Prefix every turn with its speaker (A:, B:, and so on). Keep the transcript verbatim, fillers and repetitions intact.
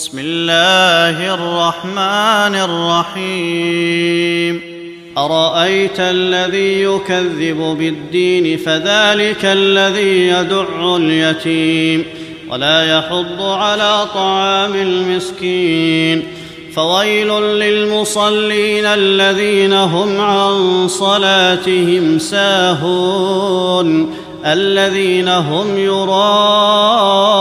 A: بسم الله الرحمن الرحيم أرأيت الذي يكذب بالدين فذلك الذي يدع اليتيم ولا يحض على طعام المسكين فويل للمصلين الذين هم عن صلاتهم ساهون الذين هم يراءون